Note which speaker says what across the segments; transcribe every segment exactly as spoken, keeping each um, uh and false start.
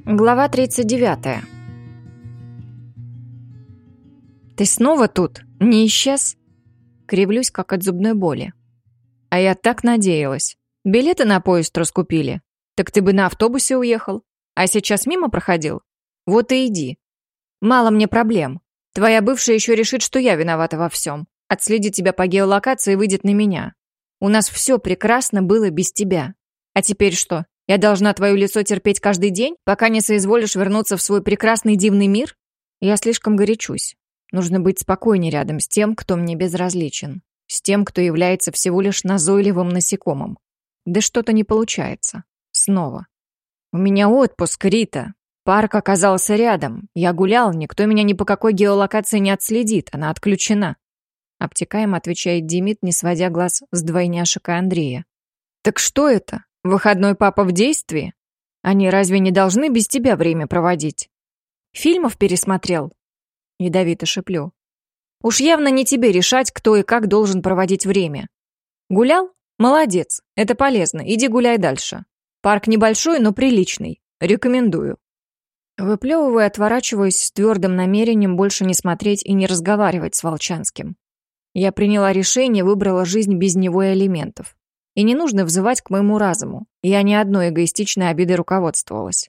Speaker 1: Глава тридцать девятая. «Ты снова тут? Не исчез?» Кривлюсь, как от зубной боли. «А я так надеялась. Билеты на поезд раскупили. Так ты бы на автобусе уехал. А сейчас мимо проходил? Вот и иди. Мало мне проблем. Твоя бывшая еще решит, что я виновата во всем. Отследит тебя по геолокации и выйдет на меня. У нас все прекрасно было без тебя. А теперь что? Я должна твое лицо терпеть каждый день, пока не соизволишь вернуться в свой прекрасный дивный мир? Я слишком горячусь. Нужно быть спокойнее рядом с тем, кто мне безразличен. С тем, кто является всего лишь назойливым насекомым. Да что-то не получается. Снова. У меня отпуск, Рита. Парк оказался рядом. Я гулял, никто меня ни по какой геолокации не отследит. Она отключена. Обтекаемо отвечает Демид, не сводя глаз с двойняшек и Андрея. Так что это? Выходной папа в действии? Они разве не должны без тебя время проводить? Фильмов пересмотрел? Ядовито шеплю. Уж явно не тебе решать, кто и как должен проводить время. Гулял? Молодец, это полезно, иди гуляй дальше. Парк небольшой, но приличный. Рекомендую. Выплевываю и отворачиваюсь с твердым намерением больше не смотреть и не разговаривать с Волчанским. Я приняла решение, выбрала жизнь без него и элементов. И не нужно взывать к моему разуму. Я ни одной эгоистичной обидой руководствовалась.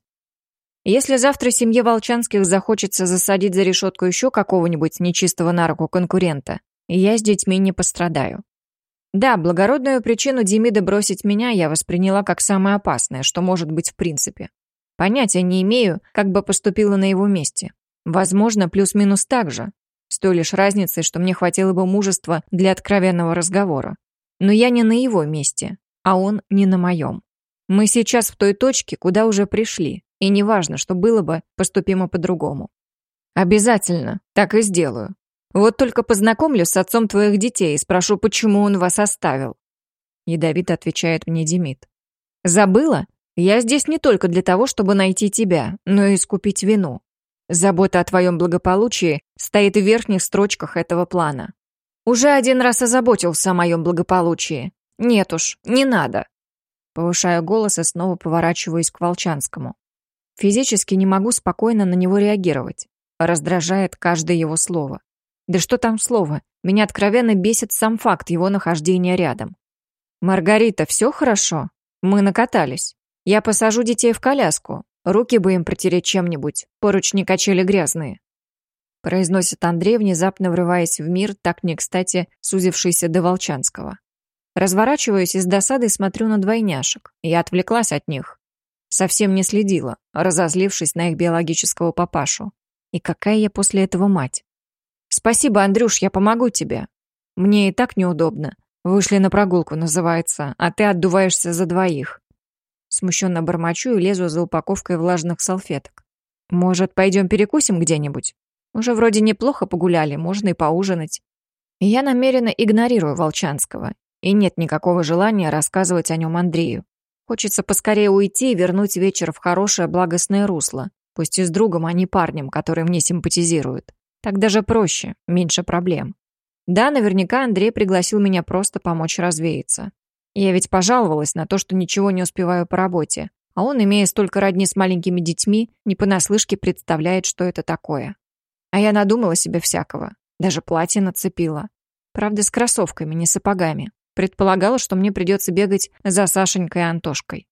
Speaker 1: Если завтра семье Волчанских захочется засадить за решетку еще какого-нибудь нечистого на руку конкурента, я с детьми не пострадаю. Да, благородную причину Демида бросить меня я восприняла как самое опасное, что может быть в принципе. Понятия не имею, как бы поступила на его месте. Возможно, плюс-минус так же. С той лишь разницей, что мне хватило бы мужества для откровенного разговора. Но я не на его месте, а он не на моем. Мы сейчас в той точке, куда уже пришли, и неважно, что было бы, поступимо по-другому. Обязательно, так и сделаю. Вот только познакомлю с отцом твоих детей и спрошу, почему он вас оставил. Ядовито отвечает мне Демид. Забыла? Я здесь не только для того, чтобы найти тебя, но и искупить вину. Забота о твоем благополучии стоит в верхних строчках этого плана. Уже один раз озаботился о моем благополучии. Нет уж, не надо. Повышаю голос и снова поворачиваюсь к Волчанскому. Физически не могу спокойно на него реагировать. Раздражает каждое его слово. Да что там слово? Меня откровенно бесит сам факт его нахождения рядом. «Маргарита, все хорошо? Мы накатались. Я посажу детей в коляску. Руки бы им протереть чем-нибудь. Поручни качели грязные». Произносит Андрей, внезапно врываясь в мир, так не кстати сузившийся до Волчанского. Разворачиваюсь и с досадой смотрю на двойняшек. Я отвлеклась от них. Совсем не следила, разозлившись на их биологического папашу. И какая я после этого мать? «Спасибо, Андрюш, я помогу тебе. Мне и так неудобно. Вышли на прогулку, называется, а ты отдуваешься за двоих». Смущенно бормочу и лезу за упаковкой влажных салфеток. «Может, пойдем перекусим где-нибудь? Уже вроде неплохо погуляли, можно и поужинать». И я намеренно игнорирую Волчанского. И нет никакого желания рассказывать о нем Андрею. Хочется поскорее уйти и вернуть вечер в хорошее благостное русло. Пусть и с другом, а не парнем, который мне симпатизирует. Так даже проще, меньше проблем. Да, наверняка Андрей пригласил меня просто помочь развеяться. Я ведь пожаловалась на то, что ничего не успеваю по работе. А он, имея столько родни с маленькими детьми, не понаслышке представляет, что это такое. А я надумала себе всякого. Даже платье нацепила. Правда, с кроссовками, не сапогами. Предполагала, что мне придется бегать за Сашенькой и Антошкой.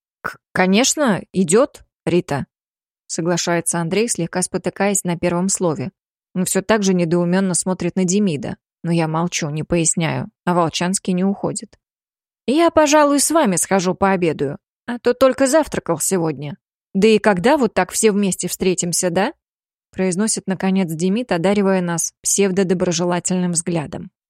Speaker 1: «Конечно, идет, Рита», — соглашается Андрей, слегка спотыкаясь на первом слове. Он все так же недоуменно смотрит на Демида. Но я молчу, не поясняю, а Волчанский не уходит. «Я, пожалуй, с вами схожу пообедаю, а то только завтракал сегодня. Да и когда вот так все вместе встретимся, да?» Произносит, наконец, Демид, одаривая нас псевдодоброжелательным взглядом.